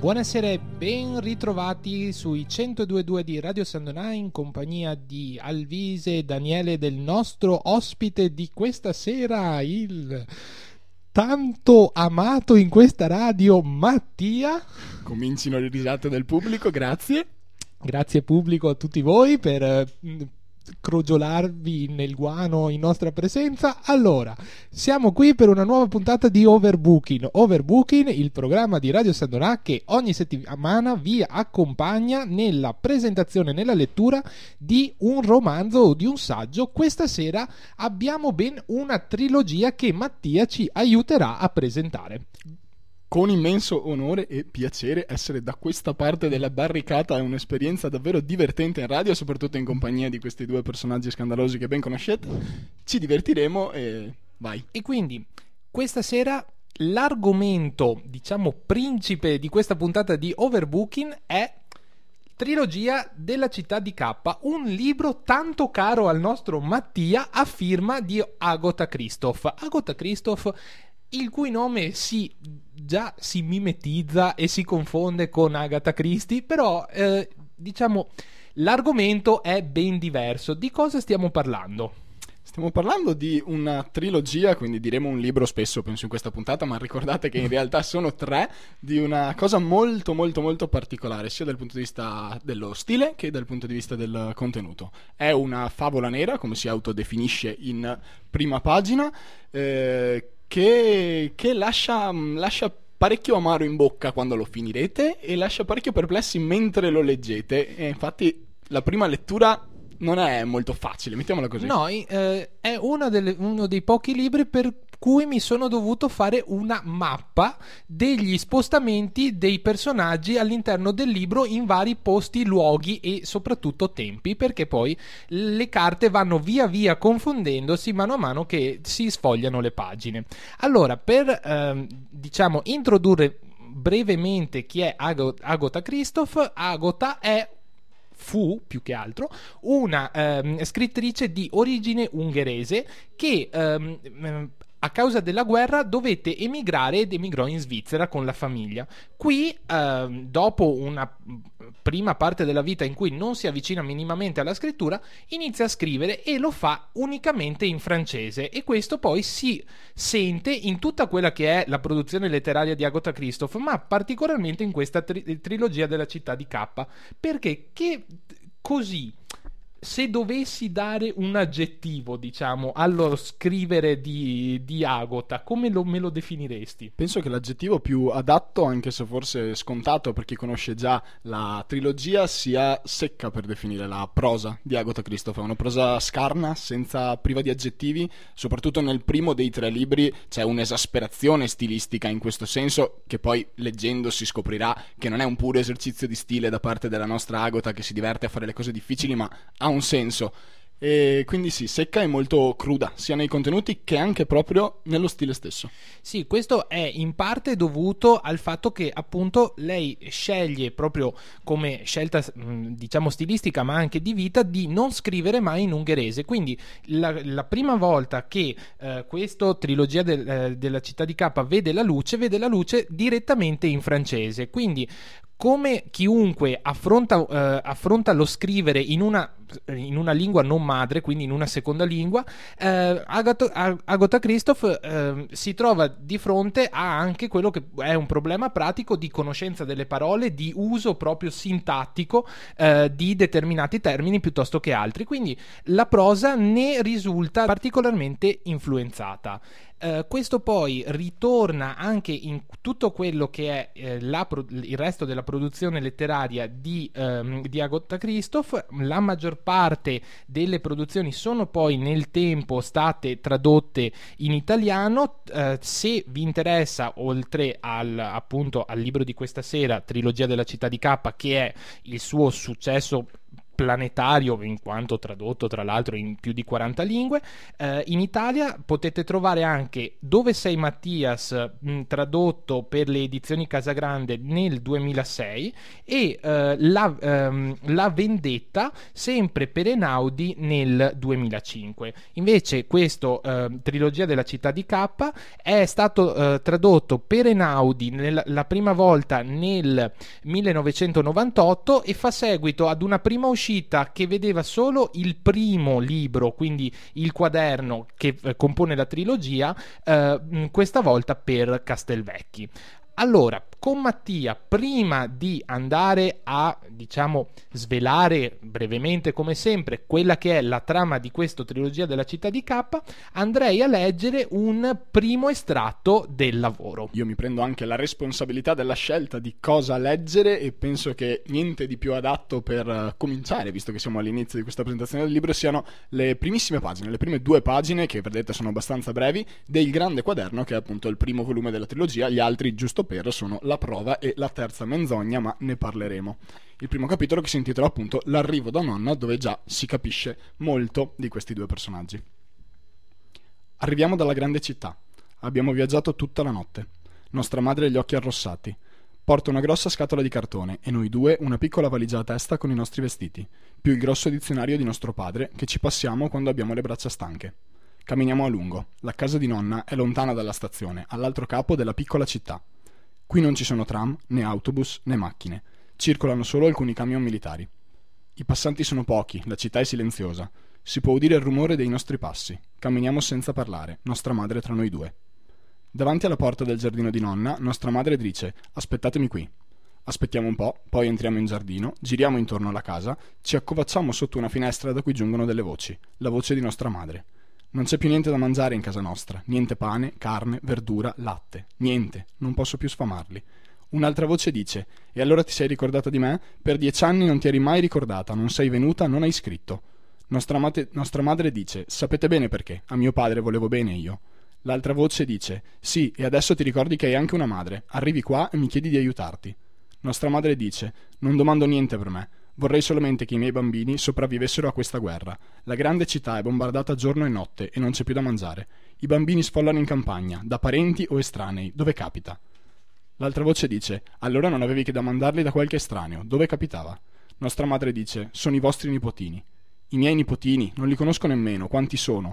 Buonasera e ben ritrovati sui 102.2 di Radio San Donà in compagnia di Alvise e Daniele, del nostro ospite di questa sera, il tanto amato in questa radio Mattia. Comincino le risate del pubblico, grazie. Grazie pubblico a tutti voi per crogiolarvi nel guano in nostra presenza. Allora, siamo qui per una nuova puntata di Overbooking, il programma di Radio San Donà che ogni settimana vi accompagna nella presentazione, nella lettura di un romanzo o di un saggio. Questa sera abbiamo ben una trilogia che Mattia ci aiuterà a presentare. Con immenso onore e piacere essere da questa parte della barricata, è un'esperienza davvero divertente in radio, soprattutto in compagnia di questi due personaggi scandalosi che ben conoscete. Ci divertiremo e vai. E quindi questa sera l'argomento, diciamo, principe di questa puntata di Overbooking è Trilogia della città di K, un libro tanto caro al nostro Mattia a firma di Agatha Christoph. Agatha Christoph, il cui nome già si mimetizza e si confonde con Agatha Christie, però diciamo l'argomento è ben diverso. Di cosa stiamo parlando? Stiamo parlando di una trilogia, quindi diremo un libro spesso, penso, in questa puntata, ma ricordate che in realtà sono tre, di una cosa molto molto molto particolare, sia dal punto di vista dello stile che dal punto di vista del contenuto. È una favola nera, come si autodefinisce in prima pagina, che lascia parecchio amaro in bocca quando lo finirete e lascia parecchio perplessi mentre lo leggete. E infatti la prima lettura non è molto facile, mettiamola così. No, è uno dei pochi libri per cui mi sono dovuto fare una mappa degli spostamenti dei personaggi all'interno del libro in vari posti, luoghi e soprattutto tempi, perché poi le carte vanno via via confondendosi mano a mano che si sfogliano le pagine. Allora, per diciamo introdurre brevemente chi è Agatha Christoph, Agatha fu più che altro una scrittrice di origine ungherese che a causa della guerra dovette emigrare ed emigrò in Svizzera con la famiglia. Qui dopo una prima parte della vita in cui non si avvicina minimamente alla scrittura, inizia a scrivere e lo fa unicamente in francese, e questo poi si sente in tutta quella che è la produzione letteraria di Agatha Christoph, ma particolarmente in questa trilogia della città di K, perché così, se dovessi dare un aggettivo, diciamo, allo scrivere di Agatha, come me lo definiresti? Penso che l'aggettivo più adatto, anche se forse scontato per chi conosce già la trilogia, sia secca per definire la prosa di Agatha Christoph. È una prosa scarna, priva di aggettivi. Soprattutto nel primo dei tre libri c'è un'esasperazione stilistica in questo senso, che poi leggendo si scoprirà che non è un puro esercizio di stile da parte della nostra Agatha, che si diverte a fare le cose difficili, ma ha un senso. E quindi sì, secca e molto cruda, sia nei contenuti che anche proprio nello stile stesso. Sì, questo è in parte dovuto al fatto che appunto lei sceglie, proprio come scelta diciamo stilistica ma anche di vita, di non scrivere mai in ungherese. Quindi la prima volta che questa trilogia della città di K vede la luce direttamente in francese. Quindi, come chiunque affronta lo scrivere in una lingua non madre, quindi in una seconda lingua, Agatha Christoph si trova di fronte a anche quello che è un problema pratico di conoscenza delle parole, di uso proprio sintattico di determinati termini piuttosto che altri. Quindi la prosa ne risulta particolarmente influenzata. Questo poi ritorna anche in tutto quello che è il resto della produzione letteraria di Agatha Christoph. La maggior parte delle produzioni sono poi nel tempo state tradotte in italiano. Se vi interessa, oltre appunto al libro di questa sera, Trilogia della città di K, che è il suo successo planetario, in quanto tradotto tra l'altro in più di 40 lingue. In Italia potete trovare anche Dove sei Mattias, tradotto per le edizioni Casagrande nel 2006, e La Vendetta, sempre per Einaudi, nel 2005. Invece questo Trilogia della città di K è stato tradotto per Einaudi la prima volta nel 1998 e fa seguito ad una prima uscita che vedeva solo il primo libro, quindi il quaderno che compone la trilogia, questa volta per Castelvecchi. Allora, con Mattia, prima di andare a, diciamo, svelare brevemente come sempre quella che è la trama di questa trilogia della città di K, andrei a leggere un primo estratto del lavoro. Io mi prendo anche la responsabilità della scelta di cosa leggere e penso che niente di più adatto per cominciare, visto che siamo all'inizio di questa presentazione del libro, siano le primissime pagine, le prime 2 pagine, che vedete sono abbastanza brevi, del grande quaderno, che è appunto il primo volume della trilogia. Gli altri, giusto per, sono La prova e La terza menzogna, ma ne parleremo. Il primo capitolo, che si intitola appunto L'arrivo da nonna, dove già si capisce molto di questi 2 personaggi. Arriviamo dalla grande città. Abbiamo viaggiato tutta la notte. Nostra madre ha gli occhi arrossati. Porta una grossa scatola di cartone e noi 2 una piccola valigia a testa con i nostri vestiti, più il grosso dizionario di nostro padre che ci passiamo quando abbiamo le braccia stanche. Camminiamo a lungo. La casa di nonna è lontana dalla stazione, all'altro capo della piccola città. Qui non ci sono tram, né autobus, né macchine. Circolano solo alcuni camion militari. I passanti sono pochi, la città è silenziosa. Si può udire il rumore dei nostri passi. Camminiamo senza parlare, nostra madre tra noi 2. Davanti alla porta del giardino di nonna, nostra madre dice: aspettatemi qui. Aspettiamo un po', poi entriamo in giardino, giriamo intorno alla casa, ci accovacciamo sotto una finestra da cui giungono delle voci, la voce di nostra madre. Non c'è più niente da mangiare in casa nostra, niente pane, carne, verdura, latte, niente, non posso più sfamarli. Un'altra voce dice: e allora ti sei ricordata di me? Per 10 anni non ti eri mai ricordata, non sei venuta, non hai scritto. Nostra madre dice: sapete bene perché, a mio padre volevo bene io. L'altra voce dice: sì, e adesso ti ricordi che hai anche una madre, arrivi qua e mi chiedi di aiutarti. Nostra madre dice: non domando niente per me, vorrei solamente che i miei bambini sopravvivessero a questa guerra. La grande città è bombardata giorno e notte e non c'è più da mangiare. I bambini sfollano in campagna, da parenti o estranei, dove capita. L'altra voce dice: allora non avevi che da mandarli da qualche estraneo, dove capitava? Nostra madre dice: sono i vostri nipotini. I miei nipotini, non li conosco nemmeno, quanti sono?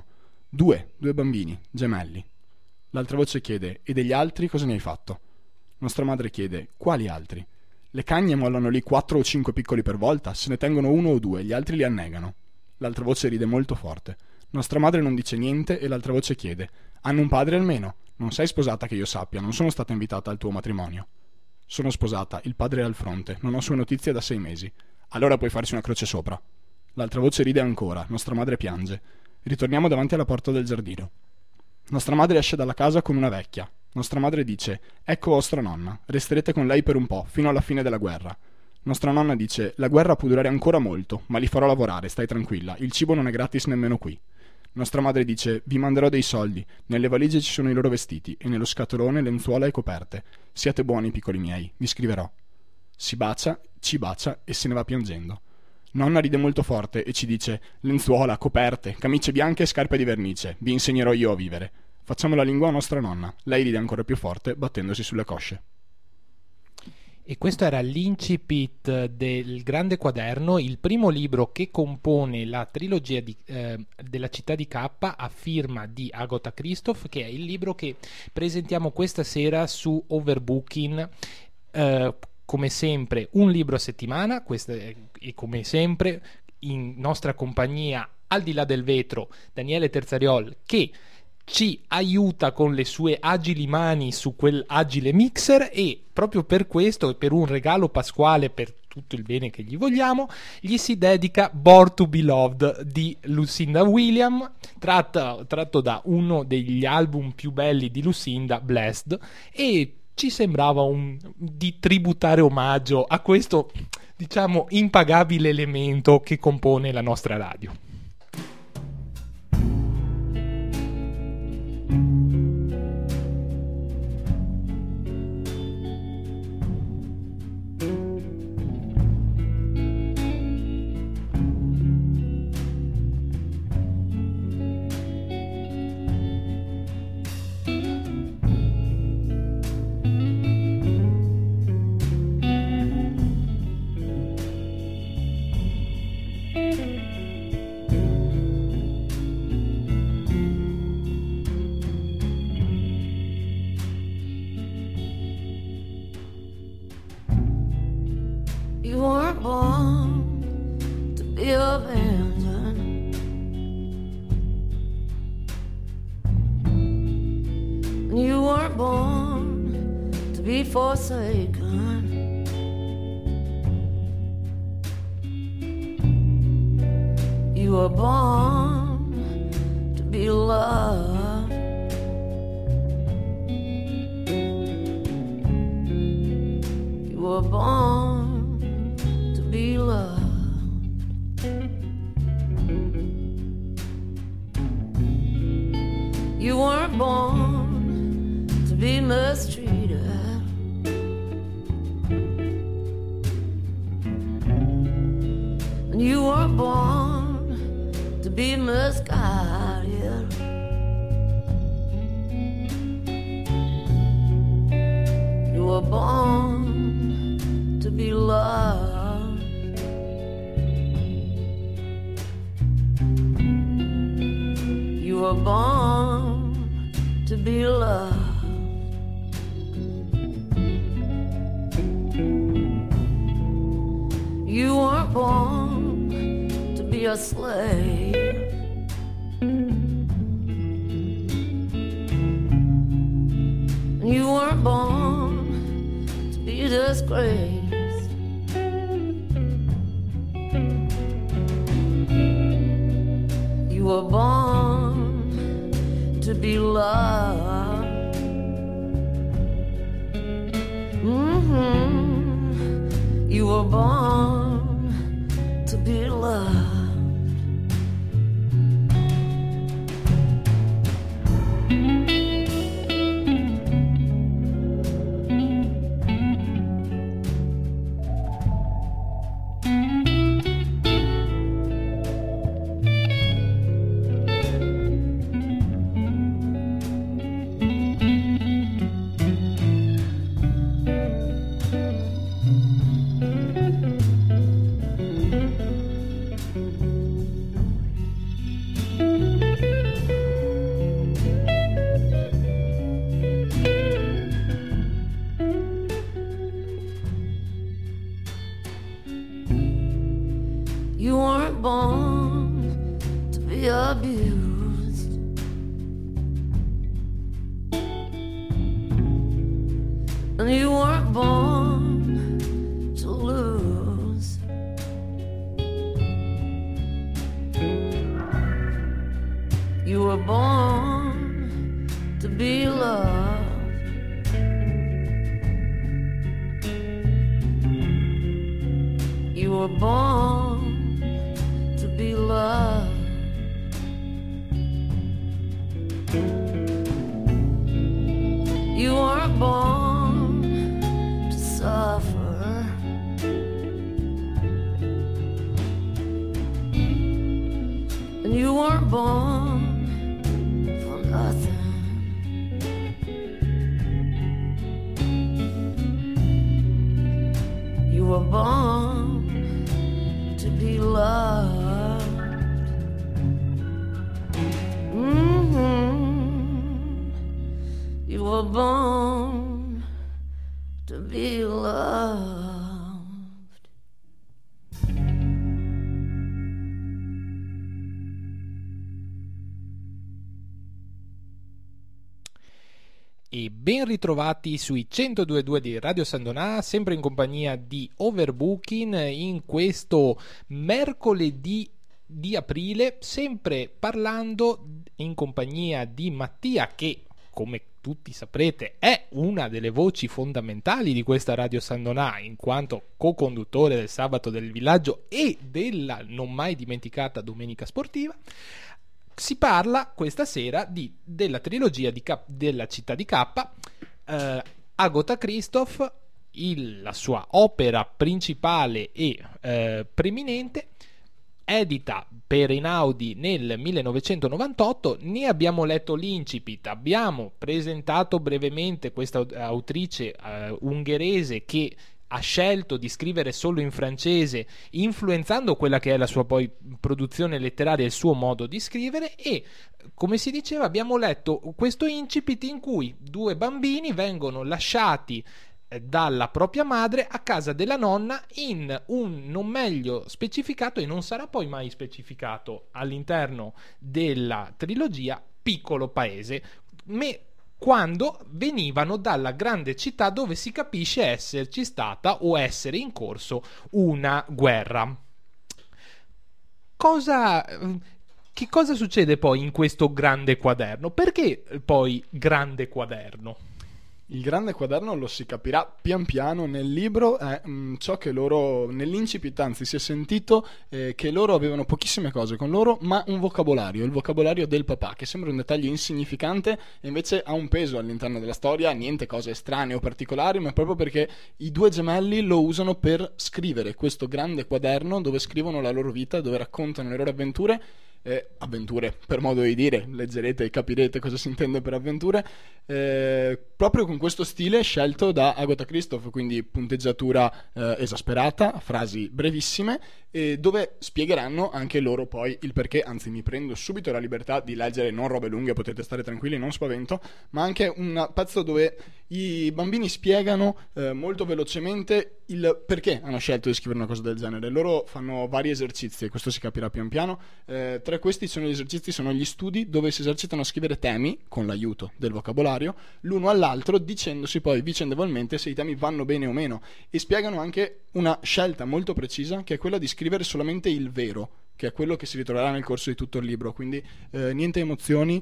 2 bambini, gemelli. L'altra voce chiede: e degli altri cosa ne hai fatto? Nostra madre chiede: quali altri? Le cagne mollano lì 4 o 5 piccoli per volta, se ne tengono 1 o 2, gli altri li annegano. L'altra voce ride molto forte. Nostra madre non dice niente e l'altra voce chiede: hanno un padre almeno? Non sei sposata che io sappia, non sono stata invitata al tuo matrimonio. Sono sposata, il padre è al fronte, non ho sue notizie da 6 mesi. Allora puoi farci una croce sopra. L'altra voce ride ancora, nostra madre piange. Ritorniamo davanti alla porta del giardino. Nostra madre esce dalla casa con una vecchia. Nostra madre dice: ecco vostra nonna, resterete con lei per un po', fino alla fine della guerra. Nostra nonna dice: la guerra può durare ancora molto, ma li farò lavorare, stai tranquilla, il cibo non è gratis nemmeno qui. Nostra madre dice: vi manderò dei soldi, nelle valigie ci sono i loro vestiti, e nello scatolone lenzuola e coperte. Siate buoni, piccoli miei, vi scriverò. Si bacia, ci bacia e se ne va piangendo. Nonna ride molto forte e ci dice: lenzuola, coperte, camicie bianche e scarpe di vernice, vi insegnerò io a vivere. Facciamo la lingua a nostra nonna. Lei ride ancora più forte, battendosi sulle cosce. E questo era l'incipit del Grande Quaderno, il primo libro che compone la trilogia della città di K, a firma di Agatha Christoph, che è il libro che presentiamo questa sera su Overbooking. Come sempre un libro a settimana, e come sempre in nostra compagnia, al di là del vetro, Daniele Terzariol, che ci aiuta con le sue agili mani su quel agile mixer, e proprio per questo e per un regalo pasquale, per tutto il bene che gli vogliamo, gli si dedica Born to Be Loved di Lucinda Williams, tratto da uno degli album più belli di Lucinda, Blessed, e ci sembrava di tributare omaggio a questo, diciamo, impagabile elemento che compone la nostra radio. You weren't born to be abandoned. You weren't born to be forsaken. You were born to be loved. You were born to be loved. You weren't born to be mistreated. And you weren't born to be misguided. You were born to be loved. You were born to be loved. You weren't born to be a slave. You weren't born to be disgraced. You were born to be loved. You were born to be loved. You weren't born to be abused. And you weren't born to lose. You were born to be loved. You were born to be loved. You weren't born to suffer. And you weren't born for nothing. You were born to be loved. You were born to be loved. E ben ritrovati sui 102.2 di Radio San Donà, sempre in compagnia di Overbooking in questo mercoledì di aprile, sempre parlando in compagnia di Mattia, che come tutti saprete è una delle voci fondamentali di questa Radio San Donà, in quanto co-conduttore del Sabato del Villaggio e della non mai dimenticata Domenica Sportiva. Si parla questa sera della trilogia della Città di K, Agatha Christoph, la sua opera principale e preeminente, edita per Einaudi nel 1998. Ne abbiamo letto l'incipit, abbiamo presentato brevemente questa autrice ungherese che ha scelto di scrivere solo in francese, influenzando quella che è la sua poi produzione letteraria e il suo modo di scrivere. E come si diceva, abbiamo letto questo incipit in cui due bambini vengono lasciati dalla propria madre a casa della nonna in un non meglio specificato, e non sarà poi mai specificato all'interno della trilogia, piccolo paese, quando venivano dalla grande città dove si capisce esserci stata o essere in corso una guerra. Che cosa succede poi in questo grande quaderno? Perché poi grande quaderno? Il grande quaderno lo si capirà pian piano nel libro, è ciò che loro, nell'incipit anzi si è sentito che loro avevano pochissime cose con loro, ma un vocabolario, il vocabolario del papà, che sembra un dettaglio insignificante e invece ha un peso all'interno della storia, niente cose strane o particolari, ma proprio perché i due gemelli lo usano per scrivere questo grande quaderno dove scrivono la loro vita, dove raccontano le loro avventure, per modo di dire, leggerete e capirete cosa si intende per avventure, proprio con questo stile scelto da Agatha Christoph, quindi punteggiatura esasperata, frasi brevissime, dove spiegheranno anche loro poi il perché. Anzi, mi prendo subito la libertà di leggere non robe lunghe, potete stare tranquilli, non spavento, ma anche un pezzo dove i bambini spiegano molto velocemente il perché hanno scelto di scrivere una cosa del genere. Loro fanno vari esercizi e questo si capirà pian piano. Tra questi sono gli esercizi, sono gli studi dove si esercitano a scrivere temi con l'aiuto del vocabolario l'uno all'altro, dicendosi poi vicendevolmente se i temi vanno bene o meno, e spiegano anche una scelta molto precisa che è quella di scrivere solamente il vero, che è quello che si ritroverà nel corso di tutto il libro. Quindi niente emozioni,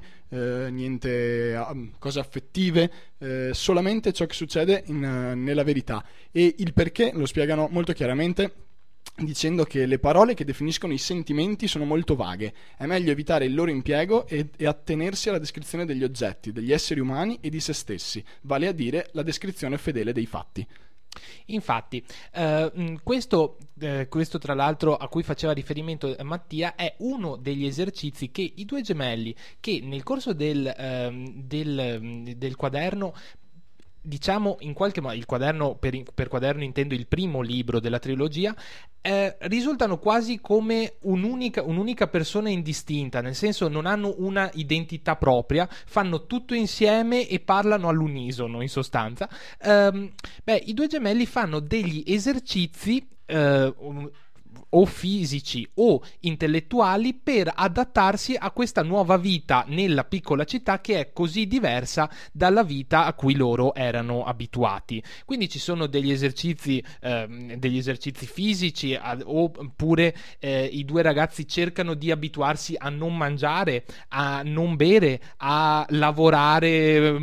niente cose affettive, solamente ciò che succede nella verità, e il perché lo spiegano molto chiaramente, dicendo che le parole che definiscono i sentimenti sono molto vaghe, è meglio evitare il loro impiego e attenersi alla descrizione degli oggetti, degli esseri umani e di se stessi, vale a dire la descrizione fedele dei fatti. Infatti, questo tra l'altro a cui faceva riferimento Mattia è uno degli esercizi che i due gemelli, che nel corso del quaderno, diciamo in qualche modo, il quaderno, per quaderno intendo il primo libro della trilogia, risultano quasi come un'unica persona indistinta, nel senso non hanno una identità propria, fanno tutto insieme e parlano all'unisono in sostanza. I due gemelli fanno degli esercizi o fisici o intellettuali per adattarsi a questa nuova vita nella piccola città che è così diversa dalla vita a cui loro erano abituati. Quindi ci sono degli esercizi fisici, oppure i due ragazzi cercano di abituarsi a non mangiare, a non bere, a lavorare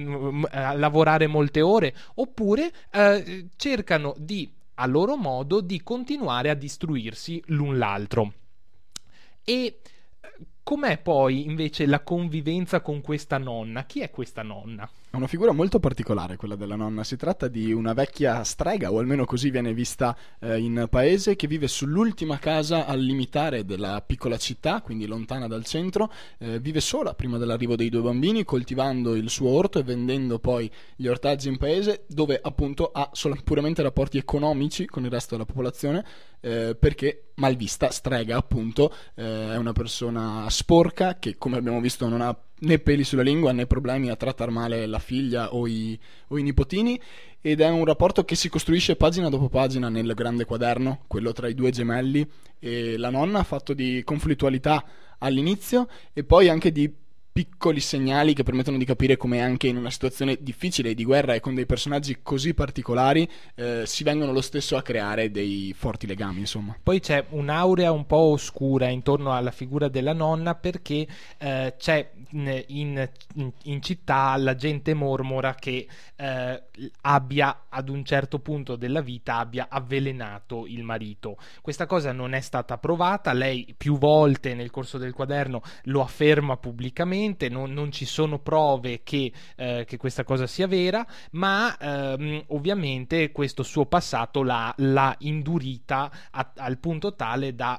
molte ore, oppure cercano a loro modo di continuare a distruirsi l'un l'altro. E com'è poi invece la convivenza con questa nonna? Chi è questa nonna? È una figura molto particolare quella della nonna. Si tratta di una vecchia strega, o almeno così viene vista in paese, che vive sull'ultima casa al limitare della piccola città, quindi lontana dal centro. Vive sola prima dell'arrivo dei due bambini, coltivando il suo orto e vendendo poi gli ortaggi in paese, dove appunto ha puramente rapporti economici con il resto della popolazione, perché malvista, strega appunto, è una persona sporca che, come abbiamo visto, non ha né peli sulla lingua né problemi a trattare male la figlia o i nipotini, ed è un rapporto che si costruisce pagina dopo pagina nel grande quaderno, quello tra i due gemelli e la nonna, fatto di conflittualità all'inizio e poi anche di piccoli segnali che permettono di capire come anche in una situazione difficile di guerra e con dei personaggi così particolari si vengono lo stesso a creare dei forti legami, insomma. Poi c'è un'aurea un po' oscura intorno alla figura della nonna, perché c'è in città la gente mormora che abbia ad un certo punto della vita abbia avvelenato il marito. Questa cosa non è stata provata, lei più volte nel corso del quaderno lo afferma pubblicamente, non ci sono prove che questa cosa sia vera, ma ovviamente questo suo passato l'ha indurita al punto tale da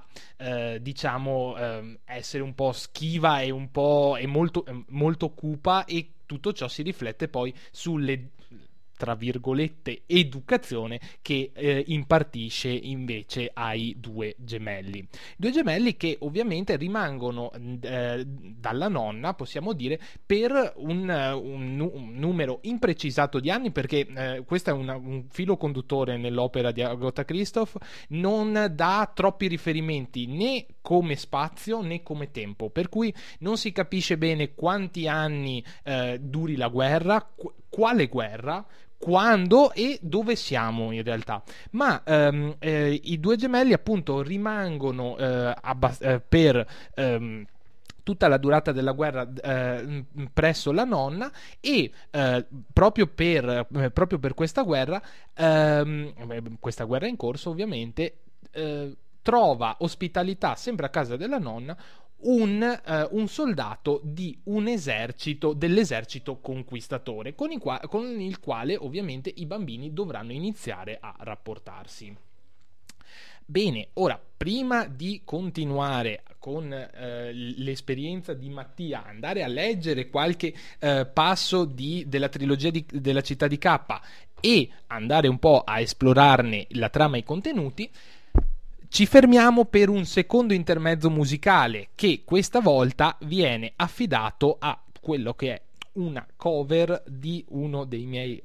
essere un po' schiva e molto cupa, e tutto ciò si riflette poi tra virgolette educazione che impartisce invece ai due gemelli. Due gemelli che ovviamente rimangono dalla nonna, possiamo dire, per un numero imprecisato di anni, perché questo è un filo conduttore nell'opera di Agatha Christoph, non dà troppi riferimenti né come spazio né come tempo, per cui non si capisce bene quanti anni duri la guerra, quale guerra, quando e dove siamo in realtà, ma i due gemelli appunto rimangono per tutta la durata della guerra presso la nonna, e proprio per questa guerra in corso ovviamente, trova ospitalità sempre a casa della nonna un soldato di un esercito, dell'esercito conquistatore, con il quale ovviamente i bambini dovranno iniziare a rapportarsi. Bene, ora, prima di continuare con l'esperienza di Mattia, andare a leggere qualche passo della trilogia della Città di K e andare un po' a esplorarne la trama e i contenuti, ci fermiamo per un secondo intermezzo musicale che questa volta viene affidato a quello che è una cover di uno dei miei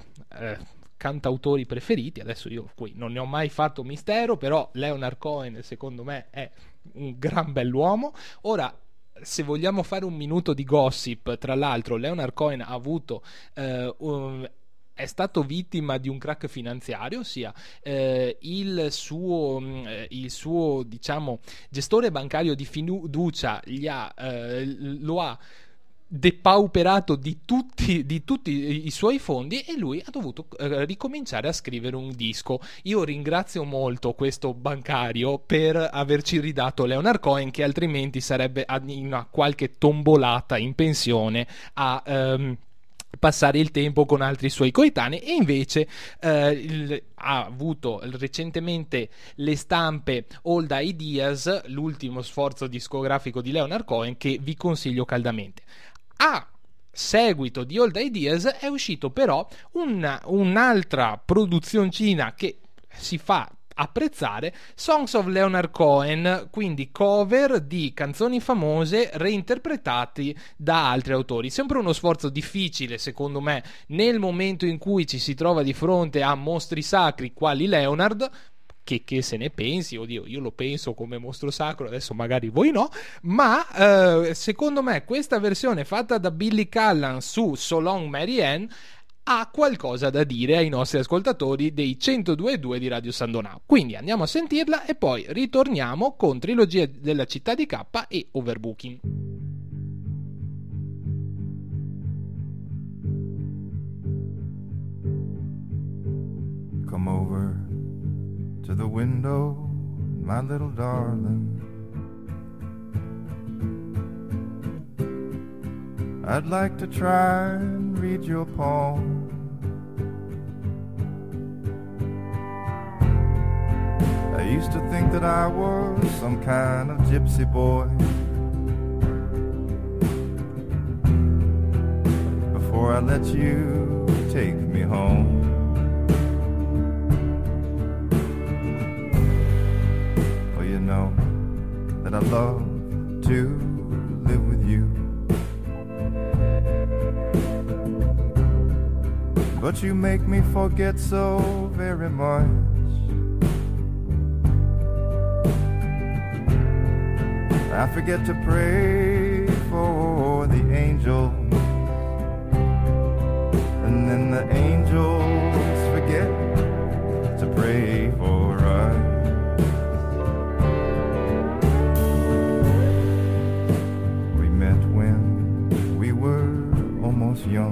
cantautori preferiti. Adesso io qui non ne ho mai fatto mistero, però Leonard Cohen secondo me è un gran bell'uomo. Ora, se vogliamo fare un minuto di gossip, tra l'altro Leonard Cohen ha avuto è stato vittima di un crack finanziario, ossia il suo diciamo gestore bancario di fiducia lo ha depauperato di tutti i suoi fondi, e lui ha dovuto ricominciare a scrivere un disco. Io ringrazio molto questo bancario per averci ridato Leonard Cohen, che altrimenti sarebbe in una qualche tombolata in pensione a passare il tempo con altri suoi coetanei, e invece ha avuto recentemente le stampe Old Ideas, l'ultimo sforzo discografico di Leonard Cohen, che vi consiglio caldamente. A seguito di Old Ideas è uscito però un'altra produzioncina che si fa apprezzare, Songs of Leonard Cohen, quindi cover di canzoni famose reinterpretati da altri autori. Sempre uno sforzo difficile, secondo me, nel momento in cui ci si trova di fronte a mostri sacri quali Leonard. Che se ne pensi, oddio, io lo penso come mostro sacro, adesso magari voi no, ma secondo me questa versione fatta da Billy Callan su So Long Mary Ann ha qualcosa da dire ai nostri ascoltatori dei 102.2 di Radio San Donà. Quindi andiamo a sentirla e poi ritorniamo con Trilogia della Città di K e Overbooking. Come over to the window, my little darling. I'd like to try and read your palm. I used to think that I was some kind of gypsy boy. Before I let you take me home. Well, you know that I love to live with you. But you make me forget so very much. I forget to pray for the angels, and then the angels forget to pray for us. We met when we were almost young,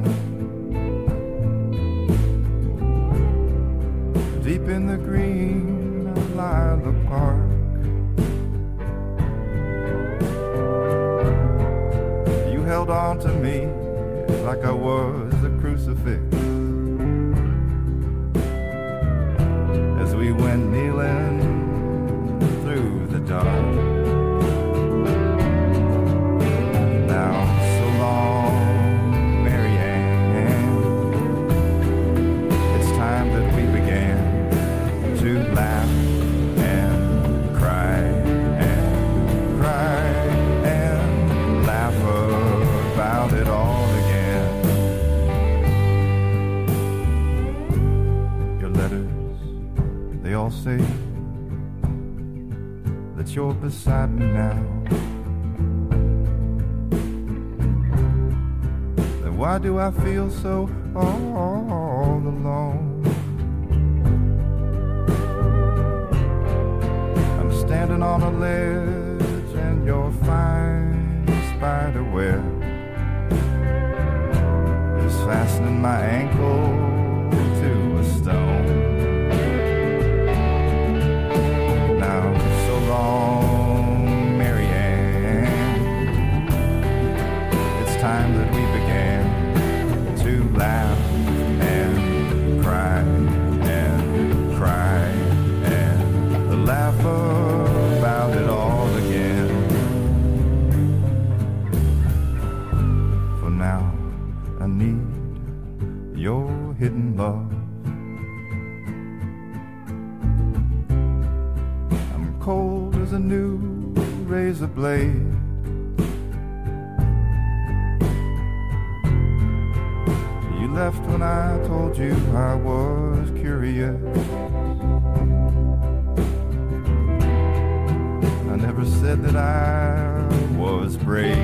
deep in the green of Lilac Park. You held on to me like I was a crucifix as we went kneeling through the dark. Now, so long, Mary Ann. beside me now. Then why do I feel so all alone? I'm standing on a ledge and your fine spider web is fastening my ankle to a stone. Now, so long, Mary Ann. It's time that we began to laugh and cry and cry and laugh about it all again. For now, I need your hidden love. I'm cold as a new razor blade. You left when I told you I was curious. I never said that I was brave.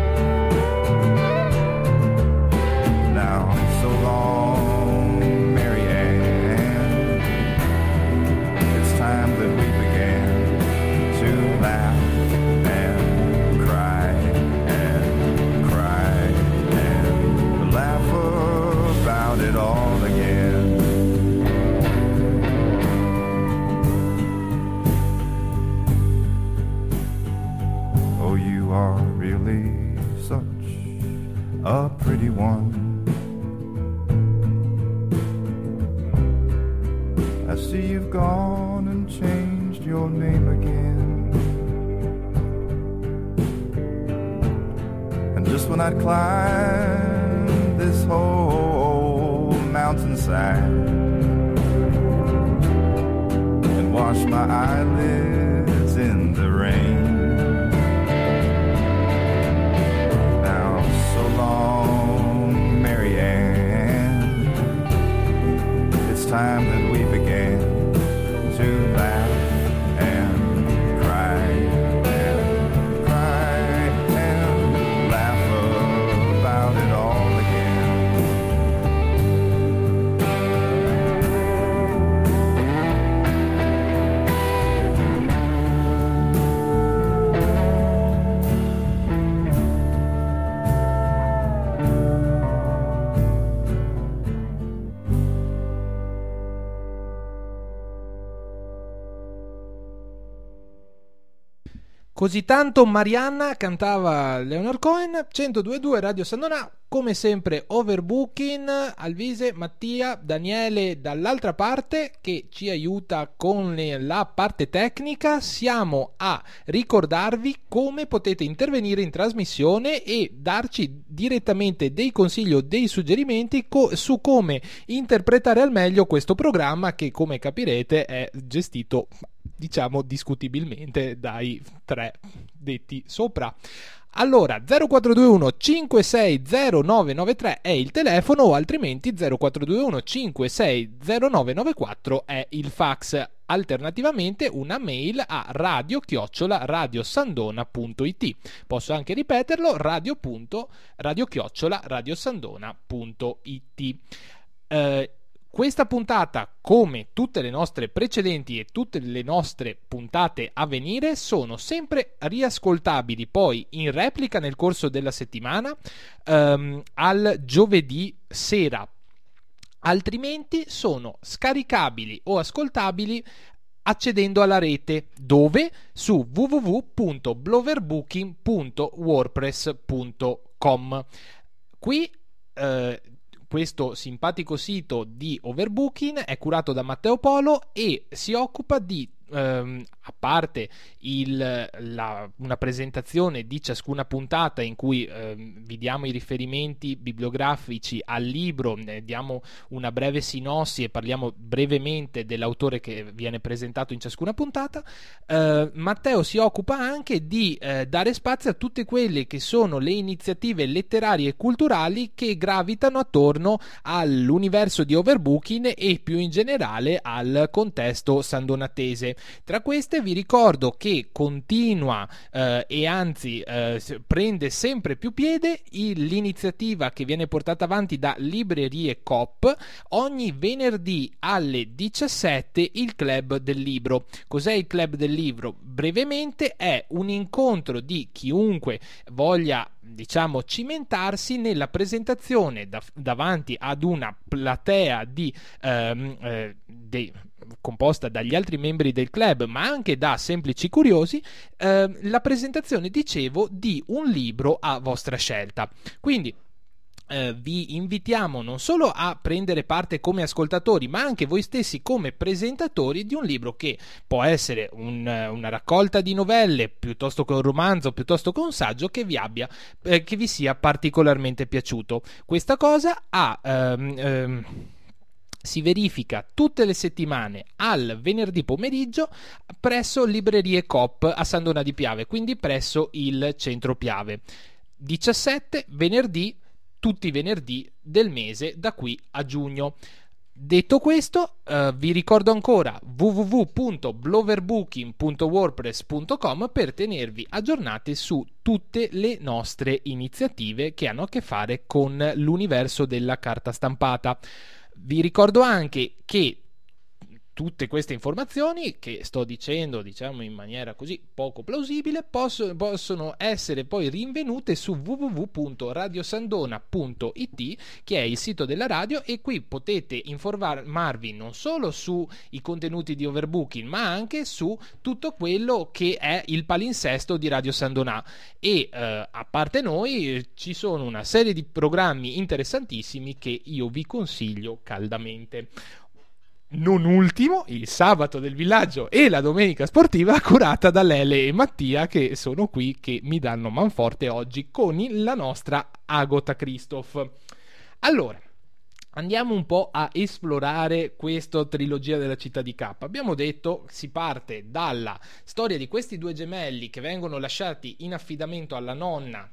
Now, so long, Mary Ann. It's time that we began to laugh and cry and cry and laugh about it all again. Oh, you are really such a pretty one. I see you've gone and changed your name again. And just when I'd climbed this whole mountainside and washed my eyelids in the rain, now so long, Mary Ann. It's time that we began to laugh and cry and cry and laugh about it all again. Così tanto Marianna cantava Leonard Cohen. 102.2 Radio San Donà, come sempre Overbooking, Alvise, Mattia, Daniele dall'altra parte che ci aiuta con la parte tecnica. Siamo a ricordarvi come potete intervenire in trasmissione e darci direttamente dei consigli o dei suggerimenti su come interpretare al meglio questo programma che, come capirete, è gestito, diciamo, discutibilmente dai tre detti sopra. Allora 0421 560993 è il telefono, o altrimenti 0421 560994 è il fax. Alternativamente una mail a radio@radiosandona.it. Posso anche ripeterlo: radio@radiosandona.it. Questa puntata, come tutte le nostre precedenti e tutte le nostre puntate a venire, sono sempre riascoltabili poi in replica nel corso della settimana, al giovedì sera. Altrimenti sono scaricabili o ascoltabili accedendo alla rete, dove? Su www.bloverbooking.wordpress.com. Qui questo simpatico sito di Overbooking è curato da Matteo Polo e si occupa di, a parte una presentazione di ciascuna puntata in cui vi diamo i riferimenti bibliografici al libro, diamo una breve sinossi e parliamo brevemente dell'autore che viene presentato in ciascuna puntata, Matteo si occupa anche di dare spazio a tutte quelle che sono le iniziative letterarie e culturali che gravitano attorno all'universo di Overbooking e più in generale al contesto sandonatese. Tra queste vi ricordo che continua e anzi prende sempre più piede l'iniziativa che viene portata avanti da Librerie Coop. Ogni venerdì alle 17 il Club del Libro. Cos'è il Club del Libro? Brevemente è un incontro di chiunque voglia, diciamo, cimentarsi nella presentazione davanti ad una platea composta dagli altri membri del club, ma anche da semplici curiosi, la presentazione, dicevo, di un libro a vostra scelta. Quindi vi invitiamo non solo a prendere parte come ascoltatori, ma anche voi stessi come presentatori di un libro che può essere una raccolta di novelle, piuttosto che un romanzo, piuttosto che un saggio che vi sia particolarmente piaciuto. Questa cosa si verifica tutte le settimane al venerdì pomeriggio presso Librerie Coop a San Donà di Piave, quindi presso il centro Piave. 17 venerdì, tutti i venerdì del mese da qui a giugno. Detto questo, vi ricordo ancora www.bloverbooking.wordpress.com per tenervi aggiornati su tutte le nostre iniziative che hanno a che fare con l'universo della carta stampata. Vi ricordo anche che tutte queste informazioni che sto dicendo, diciamo in maniera così poco plausibile, possono essere poi rinvenute su www.radiosandona.it, che è il sito della radio, e qui potete informarvi non solo sui contenuti di Overbooking, ma anche su tutto quello che è il palinsesto di Radio Sandona. E a parte noi ci sono una serie di programmi interessantissimi che io vi consiglio caldamente. Non ultimo, il sabato del villaggio e la domenica sportiva curata da Lele e Mattia, che sono qui, che mi danno manforte oggi con la nostra Agota Christoph. Allora, andiamo un po' a esplorare questa trilogia della città di K. Abbiamo detto, si parte dalla storia di questi due gemelli che vengono lasciati in affidamento alla nonna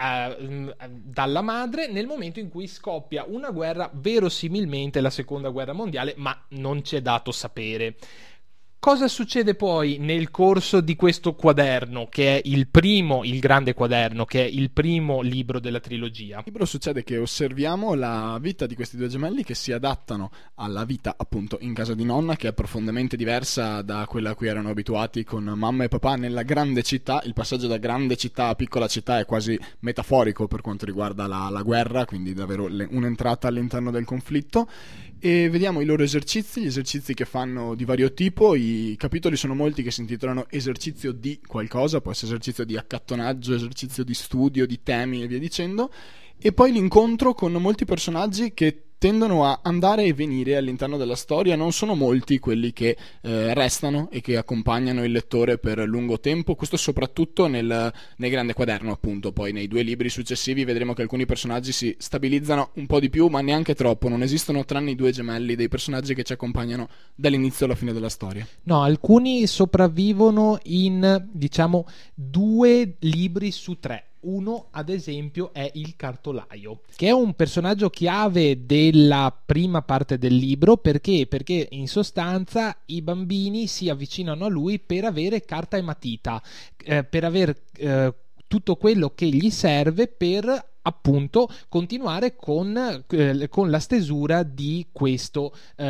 dalla madre nel momento in cui scoppia una guerra, verosimilmente la seconda guerra mondiale, ma non c'è dato sapere. Cosa succede poi nel corso di questo quaderno, che è il grande quaderno, che è il primo libro della trilogia? Nel libro succede che osserviamo la vita di questi due gemelli che si adattano alla vita appunto in casa di nonna, che è profondamente diversa da quella a cui erano abituati con mamma e papà nella grande città. Il passaggio da grande città a piccola città è quasi metaforico per quanto riguarda la guerra, quindi davvero un'entrata all'interno del conflitto. E vediamo i loro esercizi, gli esercizi che fanno di vario tipo. I capitoli sono molti che si intitolano esercizio di qualcosa, può essere esercizio di accattonaggio, esercizio di studio, di temi e via dicendo. E poi l'incontro con molti personaggi che tendono a andare e venire all'interno della storia. Non sono molti quelli che restano e che accompagnano il lettore per lungo tempo, questo soprattutto nel grande quaderno appunto. Poi nei due libri successivi vedremo che alcuni personaggi si stabilizzano un po' di più, ma neanche troppo. Non esistono, tranne i due gemelli, dei personaggi che ci accompagnano dall'inizio alla fine della storia. No, alcuni sopravvivono in, diciamo, 2 libri su 3. Uno, ad esempio, è il cartolaio, che è un personaggio chiave della prima parte del libro. Perché in sostanza i bambini si avvicinano a lui per avere carta e matita, per aver tutto quello che gli serve per appunto continuare con la stesura di questo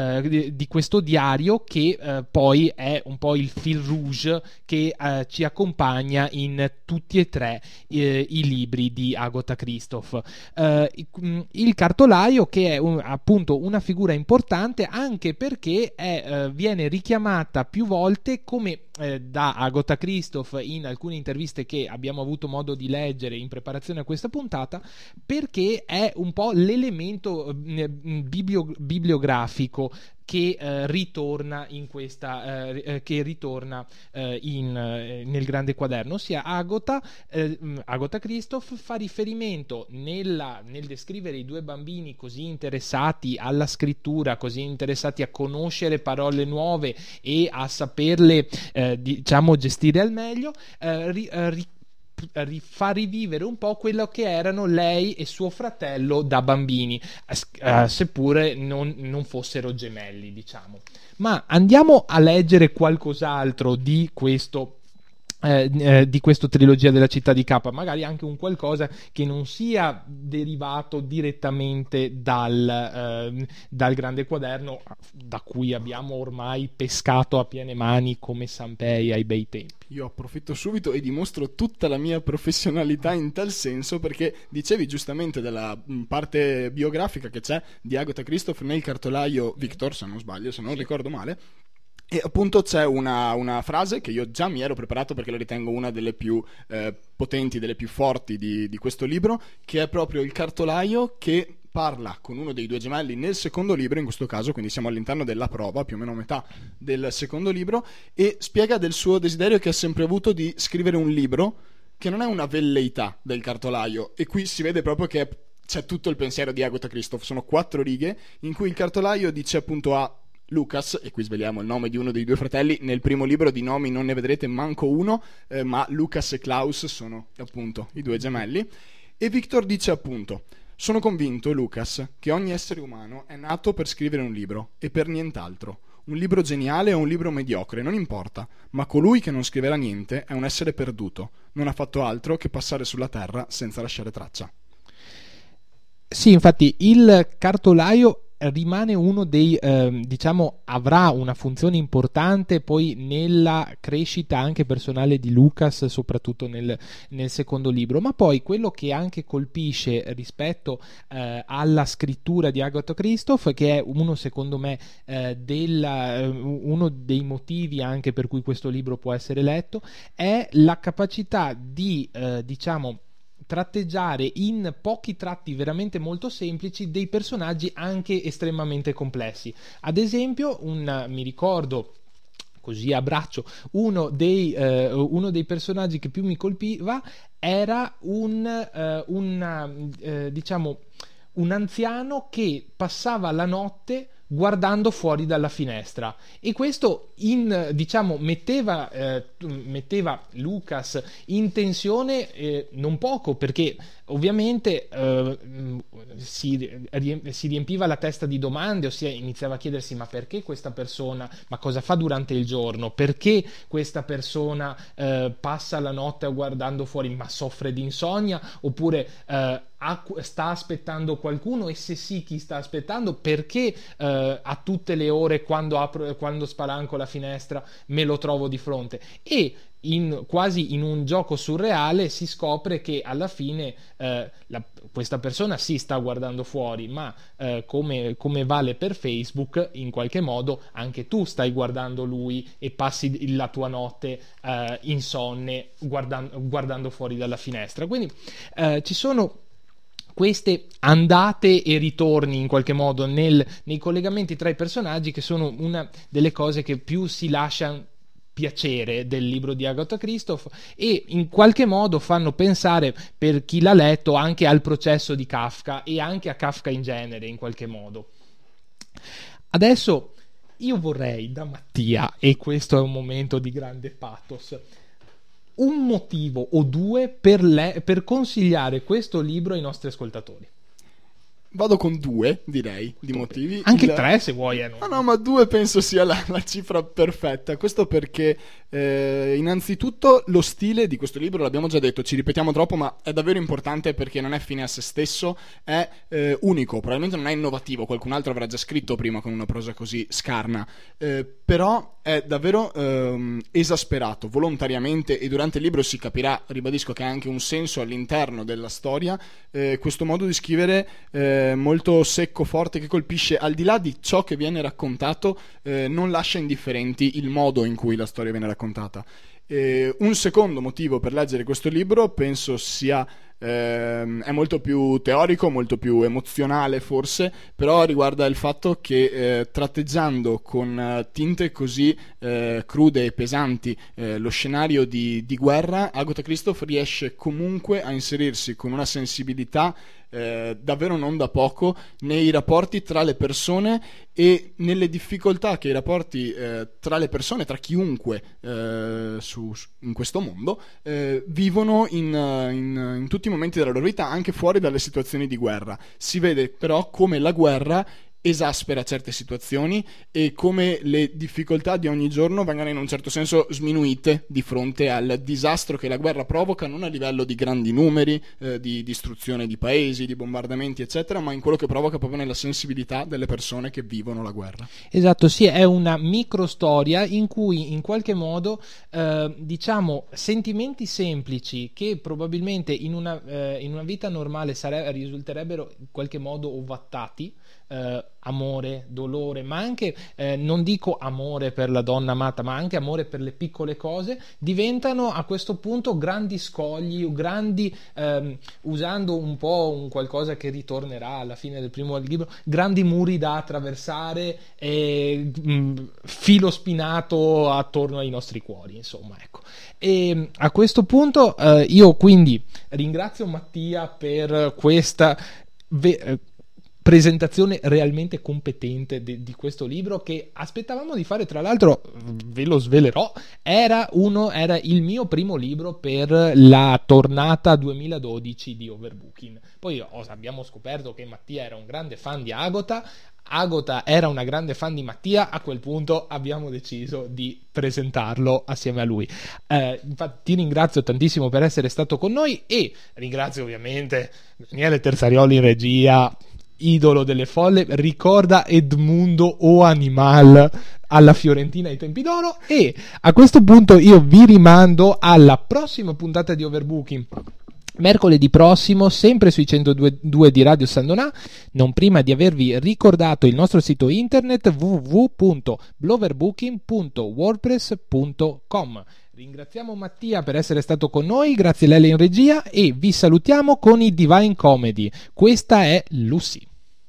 diario, che poi è un po' il fil rouge che ci accompagna in tutti e 3 i libri di Agota Christoph. Il cartolaio, che è appunto una figura importante anche perché viene richiamata più volte come da Agota Christoph in alcune interviste che abbiamo avuto modo di leggere in preparazione a questa puntata, perché è un po' l'elemento bibliografico che ritorna in questa nel grande quaderno, ossia Agota Christoph fa riferimento nel descrivere i due bambini così interessati alla scrittura, così interessati a conoscere parole nuove e a saperle diciamo gestire al meglio, fa rivivere un po' quello che erano lei e suo fratello da bambini, seppure non fossero gemelli, diciamo. Ma andiamo a leggere qualcos'altro di questo trilogia della città di K, magari anche un qualcosa che non sia derivato direttamente dal grande quaderno, da cui abbiamo ormai pescato a piene mani come Sanpei ai bei tempi. Io approfitto subito e dimostro tutta la mia professionalità in tal senso, perché dicevi giustamente della parte biografica che c'è di Agatha Christopher nel cartolaio Victor, se non sbaglio, se non ricordo male. E appunto c'è una frase che io già mi ero preparato perché la ritengo una delle più potenti, delle più forti di questo libro, che è proprio il cartolaio che parla con uno dei due gemelli nel secondo libro, in questo caso, quindi siamo all'interno della prova, più o meno a metà del secondo libro, e spiega del suo desiderio che ha sempre avuto di scrivere un libro che non è una velleità del cartolaio, e qui si vede proprio che c'è tutto il pensiero di Agatha Christopher. Sono 4 righe in cui il cartolaio dice appunto a Lucas, e qui sveliamo il nome di uno dei due fratelli, nel primo libro di nomi non ne vedrete manco uno, ma Lucas e Klaus sono appunto i due gemelli, e Victor dice appunto: sono convinto, Lucas, che ogni essere umano è nato per scrivere un libro e per nient'altro. Un libro geniale o un libro mediocre, non importa, ma colui che non scriverà niente è un essere perduto, non ha fatto altro che passare sulla terra senza lasciare traccia. Sì, infatti il cartolaio rimane uno dei, diciamo, avrà una funzione importante poi nella crescita anche personale di Lucas, soprattutto nel secondo libro, ma poi quello che anche colpisce rispetto alla scrittura di Agatha Christopher, che è uno, secondo me, uno dei motivi anche per cui questo libro può essere letto, è la capacità di, diciamo, tratteggiare in pochi tratti veramente molto semplici dei personaggi anche estremamente complessi. Ad esempio, mi ricordo così a braccio, uno dei personaggi che più mi colpiva era diciamo un anziano che passava la notte guardando fuori dalla finestra, e questo diciamo metteva Lucas in tensione non poco, perché ovviamente si riempiva la testa di domande, ossia iniziava a chiedersi: ma perché questa persona, ma cosa fa durante il giorno, perché questa persona passa la notte guardando fuori, ma soffre di insonnia, oppure sta aspettando qualcuno, e se sì, chi sta aspettando, perché a tutte le ore quando spalanco la finestra me lo trovo di fronte. E quasi in un gioco surreale si scopre che alla fine questa persona sì sta guardando fuori, ma come vale per Facebook, in qualche modo anche tu stai guardando lui e passi la tua notte insonne guardando fuori dalla finestra. Quindi ci sono queste andate e ritorni in qualche modo nei collegamenti tra i personaggi, che sono una delle cose che più si lasciano piacere del libro di Agatha Christopher, e in qualche modo fanno pensare, per chi l'ha letto, anche al processo di Kafka e anche a Kafka in genere, in qualche modo. Adesso io vorrei da Mattia, e questo è un momento di grande pathos, un motivo o due per consigliare questo libro ai nostri ascoltatori. Vado con 2, direi, di motivi. Anche 3 se vuoi. No, ma 2 penso sia la cifra perfetta. Questo perché innanzitutto lo stile di questo libro, l'abbiamo già detto, ci ripetiamo troppo, ma è davvero importante perché non è fine a se stesso, è unico, probabilmente non è innovativo, qualcun altro avrà già scritto prima con una prosa così scarna, però è davvero esasperato volontariamente, e durante il libro si capirà, ribadisco, che ha anche un senso all'interno della storia, questo modo di scrivere molto secco, forte, che colpisce al di là di ciò che viene raccontato, non lascia indifferenti il modo in cui la storia viene raccontata. Un secondo motivo per leggere questo libro penso sia è molto più teorico, molto più emozionale forse, però riguarda il fatto che tratteggiando con tinte così crude e pesanti lo scenario di guerra, Agatha Christoph riesce comunque a inserirsi con una sensibilità davvero non da poco nei rapporti tra le persone e nelle difficoltà che i rapporti tra le persone, tra chiunque in questo mondo vivono in tutti i momenti della loro vita, anche fuori dalle situazioni di guerra. Si vede però come la guerra esaspera certe situazioni e come le difficoltà di ogni giorno vengano in un certo senso sminuite di fronte al disastro che la guerra provoca, non a livello di grandi numeri, di distruzione di paesi, di bombardamenti eccetera, ma in quello che provoca proprio nella sensibilità delle persone che vivono la guerra. Esatto, sì, è una microstoria in cui in qualche modo diciamo sentimenti semplici che probabilmente in una vita normale risulterebbero in qualche modo ovattati, amore, dolore, ma anche non dico amore per la donna amata, ma anche amore per le piccole cose, diventano a questo punto grandi scogli, grandi, usando un po' un qualcosa che ritornerà alla fine del primo libro, grandi muri da attraversare e filo spinato attorno ai nostri cuori, insomma, ecco. E a questo punto io quindi ringrazio Mattia per questa presentazione realmente competente di questo libro, che aspettavamo di fare. Tra l'altro, ve lo svelerò, era il mio primo libro per la tornata 2012 di Overbooking. Poi abbiamo scoperto che Mattia era un grande fan di Agota era una grande fan di Mattia. A quel punto abbiamo deciso di presentarlo assieme a lui. Infatti ti ringrazio tantissimo per essere stato con noi e ringrazio ovviamente Daniele Terzarioli in regia, idolo delle folle, ricorda Edmundo o Animal alla Fiorentina ai tempi d'oro. E a questo punto io vi rimando alla prossima puntata di Overbooking, mercoledì prossimo, sempre sui 102 di Radio San Donà, non prima di avervi ricordato il nostro sito internet www.bloverbooking.wordpress.com. Ringraziamo Mattia per essere stato con noi, grazie a Lele in regia, e vi salutiamo con i Divine Comedy. Questa è Lucy.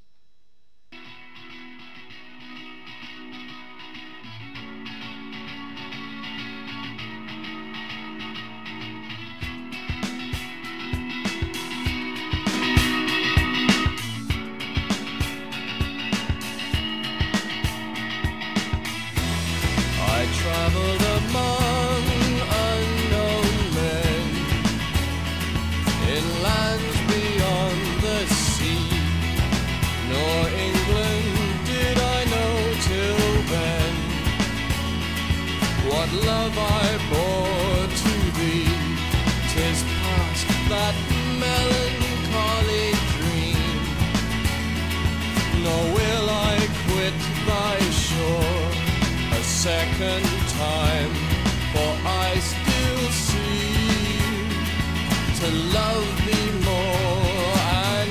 Love I bore to thee, 'tis past that melancholy dream. Nor will I quit thy shore a second time, for I still seem to love thee more and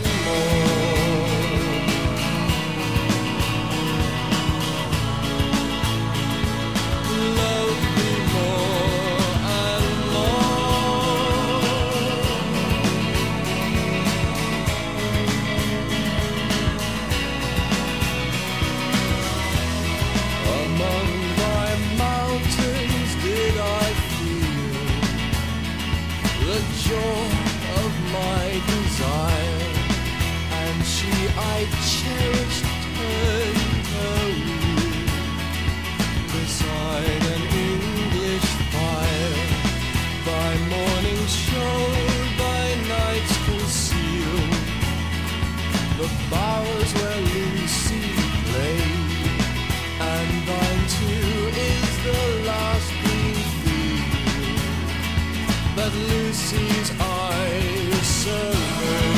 I cherished turned her wheel beside an English fire. Thy morning showed, thy nights concealed the bowers where Lucy played, and thine too is the last green field that Lucy's eyes survey.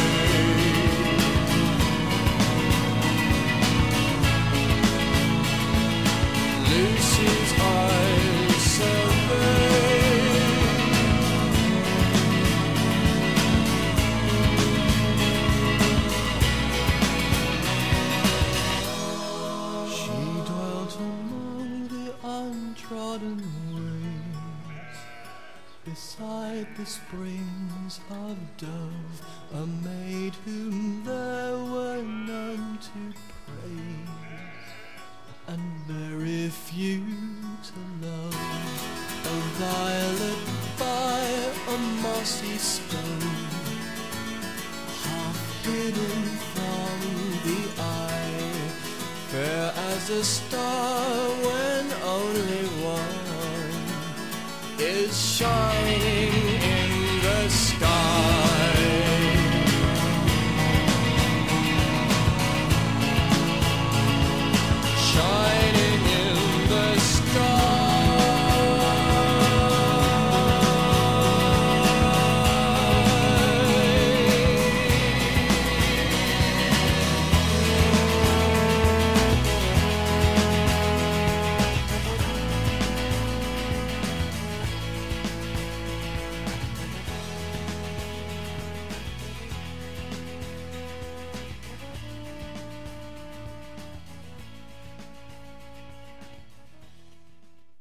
Lucy's eyes survey. She dwelt among the untrodden ways beside beside the springs of Dove, a maid whom there were none to praise, and very few to love. A violet by a mossy stone, half hidden from the eye, fair as a star when only one is shining